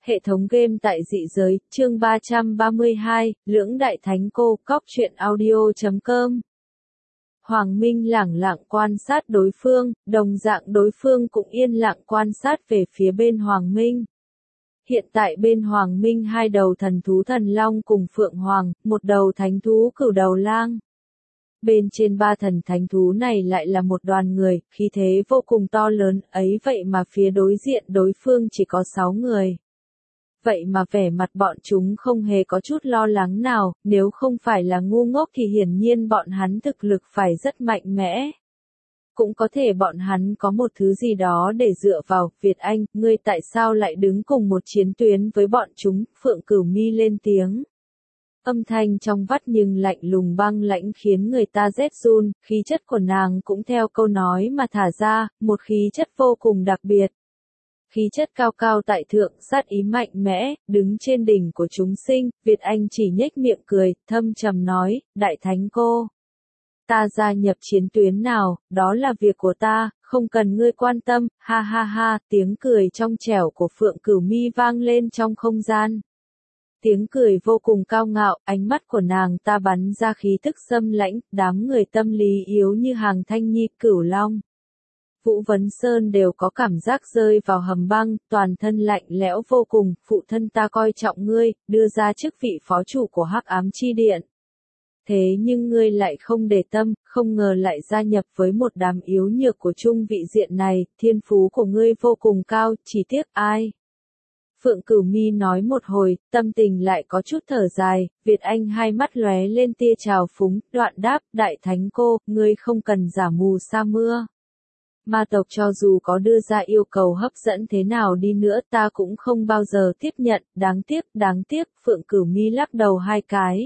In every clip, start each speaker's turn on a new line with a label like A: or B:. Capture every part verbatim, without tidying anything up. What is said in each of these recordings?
A: Hệ thống game tại dị giới, chương ba trăm ba mươi hai, Lưỡng Đại Thánh Cô, cóc truyện audio chấm com. Hoàng Minh lẳng lặng quan sát đối phương, đồng dạng đối phương cũng yên lặng quan sát về phía bên Hoàng Minh. Hiện tại bên Hoàng Minh hai đầu thần thú thần long cùng Phượng Hoàng, một đầu thánh thú cửu đầu lang. Bên trên ba thần thánh thú này lại là một đoàn người, khí thế vô cùng to lớn, ấy vậy mà phía đối diện đối phương chỉ có sáu người. Vậy mà vẻ mặt bọn chúng không hề có chút lo lắng nào, nếu không phải là ngu ngốc thì hiển nhiên bọn hắn thực lực phải rất mạnh mẽ. Cũng có thể bọn hắn có một thứ gì đó để dựa vào. Việt Anh, ngươi tại sao lại đứng cùng một chiến tuyến với bọn chúng? Phượng Cửu Mi lên tiếng. Âm thanh trong vắt nhưng lạnh lùng băng lãnh khiến người ta rét run, khí chất của nàng cũng theo câu nói mà thả ra, một khí chất vô cùng đặc biệt. Khí chất cao cao tại thượng, sát ý mạnh mẽ, đứng trên đỉnh của chúng sinh. Việt Anh chỉ nhếch miệng cười, thâm trầm nói, Đại Thánh Cô. Ta gia nhập chiến tuyến nào, đó là việc của ta, không cần ngươi quan tâm, ha ha ha, tiếng cười trong trẻo của Phượng Cửu Mi vang lên trong không gian. Tiếng cười vô cùng cao ngạo, ánh mắt của nàng ta bắn ra khí tức xâm lãnh, đám người tâm lý yếu như Hàng Thanh Nhi, Cửu Long. Vũ Vấn Sơn đều có cảm giác rơi vào hầm băng, toàn thân lạnh lẽo vô cùng, phụ thân ta coi trọng ngươi, đưa ra chức vị phó chủ của Hắc Ám Chi Điện. Thế nhưng ngươi lại không để tâm, không ngờ lại gia nhập với một đám yếu nhược của trung vị diện này, thiên phú của ngươi vô cùng cao, chỉ tiếc ai. Phượng Cửu Mi nói một hồi, tâm tình lại có chút thở dài, Việt Anh hai mắt lóe lên tia trào phúng, đoạn đáp, Đại Thánh Cô, ngươi không cần giả mù sa mưa. Ma tộc cho dù có đưa ra yêu cầu hấp dẫn thế nào đi nữa ta cũng không bao giờ tiếp nhận, đáng tiếc, đáng tiếc, Phượng Cửu Mi lắc đầu hai cái.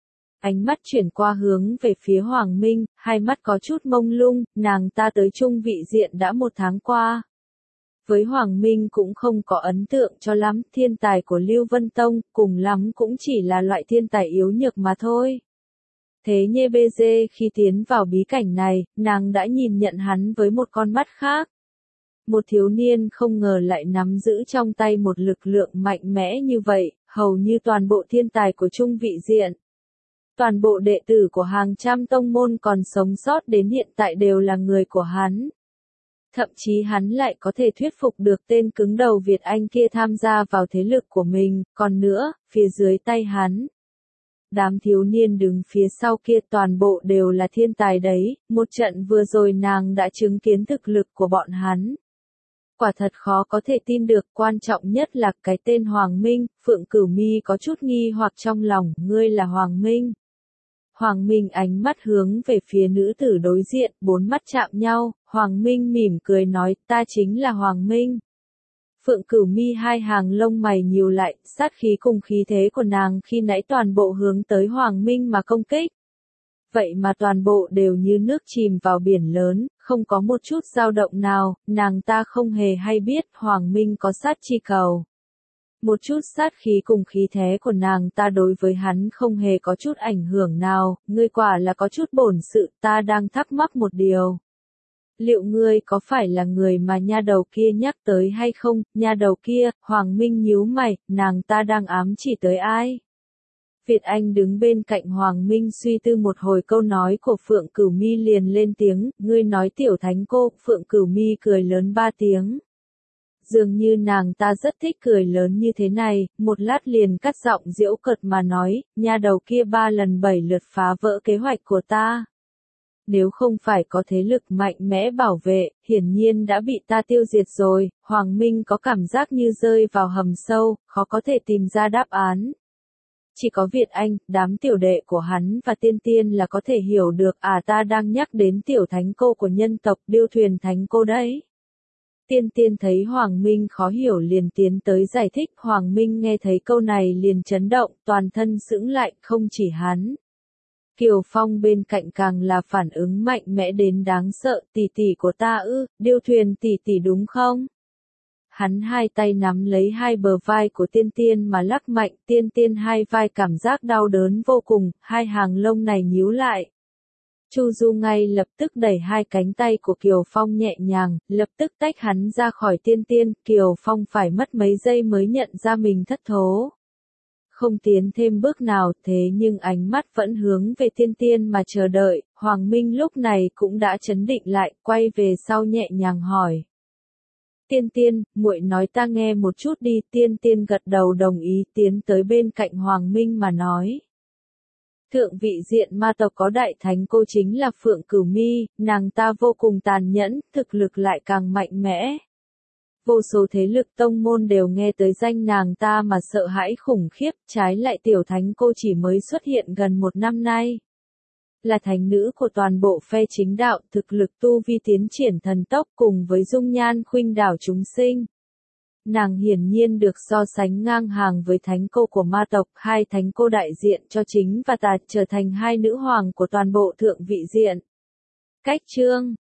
A: Ánh mắt chuyển qua hướng về phía Hoàng Minh, hai mắt có chút mông lung, nàng ta tới trung vị diện đã một tháng qua. Với Hoàng Minh cũng không có ấn tượng cho lắm, thiên tài của Lưu Vân Tông, cùng lắm cũng chỉ là loại thiên tài yếu nhược mà thôi. Thế Nhê Bê Dê khi tiến vào bí cảnh này, nàng đã nhìn nhận hắn với một con mắt khác. Một thiếu niên không ngờ lại nắm giữ trong tay một lực lượng mạnh mẽ như vậy, hầu như toàn bộ thiên tài của trung vị diện. Toàn bộ đệ tử của hàng trăm tông môn còn sống sót đến hiện tại đều là người của hắn. Thậm chí hắn lại có thể thuyết phục được tên cứng đầu Việt Anh kia tham gia vào thế lực của mình, còn nữa, phía dưới tay hắn. Đám thiếu niên đứng phía sau kia toàn bộ đều là thiên tài đấy, một trận vừa rồi nàng đã chứng kiến thực lực của bọn hắn. Quả thật khó có thể tin được, quan trọng nhất là cái tên Hoàng Minh, Phượng Cửu Mi có chút nghi hoặc trong lòng, ngươi là Hoàng Minh. Hoàng Minh ánh mắt hướng về phía nữ tử đối diện, bốn mắt chạm nhau, Hoàng Minh mỉm cười nói, ta chính là Hoàng Minh. Phượng Cửu Mi hai hàng lông mày nhíu lại, sát khí cùng khí thế của nàng khi nãy toàn bộ hướng tới Hoàng Minh mà công kích. Vậy mà toàn bộ đều như nước chìm vào biển lớn, không có một chút dao động nào, nàng ta không hề hay biết Hoàng Minh có sát chi cầu. Một chút sát khí cùng khí thế của nàng ta đối với hắn không hề có chút ảnh hưởng nào, ngươi quả là có chút bổn sự, ta đang thắc mắc một điều. Liệu ngươi có phải là người mà nha đầu kia nhắc tới hay không? Nha đầu kia, Hoàng Minh nhíu mày, nàng ta đang ám chỉ tới ai? Việt Anh đứng bên cạnh Hoàng Minh suy tư một hồi, câu nói của Phượng Cửu Mi liền lên tiếng, ngươi nói Tiểu Thánh Cô. Phượng Cửu Mi cười lớn ba tiếng. Dường như nàng ta rất thích cười lớn như thế này, một lát liền cắt giọng giễu cợt mà nói, nha đầu kia ba lần bảy lượt phá vỡ kế hoạch của ta. Nếu không phải có thế lực mạnh mẽ bảo vệ, hiển nhiên đã bị ta tiêu diệt rồi. Hoàng Minh có cảm giác như rơi vào hầm sâu, khó có thể tìm ra đáp án. Chỉ có Việt Anh, đám tiểu đệ của hắn và tiên tiên là có thể hiểu được, à ta đang nhắc đến Tiểu Thánh Cô của nhân tộc Điêu Thuyền Thánh Cô đấy. Tiên tiên thấy Hoàng Minh khó hiểu liền tiến tới giải thích, Hoàng Minh nghe thấy câu này liền chấn động, toàn thân sững lại, không chỉ hắn. Kiều Phong bên cạnh càng là phản ứng mạnh mẽ đến đáng sợ, tỷ tỷ của ta ư, Điêu Thuyền tỷ tỷ đúng không? Hắn hai tay nắm lấy hai bờ vai của tiên tiên mà lắc mạnh, tiên tiên hai vai cảm giác đau đớn vô cùng, hai hàng lông này nhíu lại. Chu Du ngay lập tức đẩy hai cánh tay của Kiều Phong nhẹ nhàng, lập tức tách hắn ra khỏi Tiên Tiên, Kiều Phong phải mất mấy giây mới nhận ra mình thất thố. Không tiến thêm bước nào, thế nhưng ánh mắt vẫn hướng về Tiên Tiên mà chờ đợi, Hoàng Minh lúc này cũng đã trấn định lại, quay về sau nhẹ nhàng hỏi. Tiên Tiên, muội nói ta nghe một chút đi. Tiên Tiên gật đầu đồng ý, tiến tới bên cạnh Hoàng Minh mà nói. Thượng vị diện ma tộc có đại thánh cô chính là Phượng Cửu Mi, nàng ta vô cùng tàn nhẫn, thực lực lại càng mạnh mẽ. Vô số thế lực tông môn đều nghe tới danh nàng ta mà sợ hãi khủng khiếp, trái lại tiểu thánh cô chỉ mới xuất hiện gần một năm nay. Là thánh nữ của toàn bộ phe chính đạo, thực lực tu vi tiến triển thần tốc cùng với dung nhan khuynh đảo chúng sinh. Nàng hiển nhiên được so sánh ngang hàng với thánh cô của ma tộc, hai thánh cô đại diện cho chính và tà trở thành hai nữ hoàng của toàn bộ thượng vị diện. Cách chương